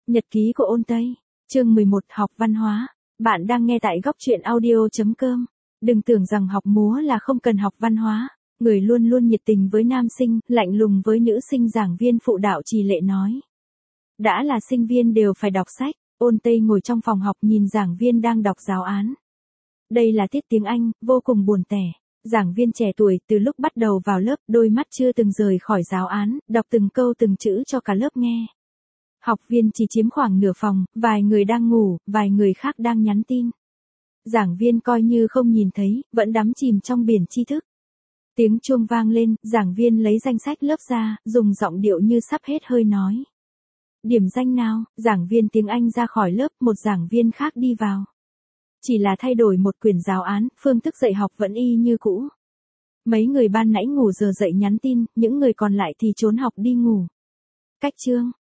Nhật ký của ôn Tây, chương 11 học văn hóa. Bạn đang nghe tại góc truyện audio.com. Đừng tưởng rằng học múa là không cần học văn hóa. Người luôn luôn nhiệt tình với nam sinh, lạnh lùng với nữ sinh, giảng viên phụ đạo Trì Lệ nói. Đã là sinh viên đều phải đọc sách. Ôn Tây ngồi trong phòng học nhìn giảng viên đang đọc giáo án. Đây là tiết tiếng Anh, vô cùng buồn tẻ. Giảng viên trẻ tuổi từ lúc bắt đầu vào lớp, đôi mắt chưa từng rời khỏi giáo án, đọc từng câu từng chữ cho cả lớp nghe. Học viên chỉ chiếm khoảng nửa phòng, vài người đang ngủ, vài người khác đang nhắn tin. Giảng viên coi như không nhìn thấy, vẫn đắm chìm trong biển tri thức. Tiếng chuông vang lên, giảng viên lấy danh sách lớp ra, dùng giọng điệu như sắp hết hơi nói. Điểm danh nào, giảng viên tiếng Anh ra khỏi lớp, một giảng viên khác đi vào. Chỉ là thay đổi một quyển giáo án, phương thức dạy học vẫn y như cũ. Mấy người ban nãy ngủ giờ dậy nhắn tin, những người còn lại thì trốn học đi ngủ. Cách chương,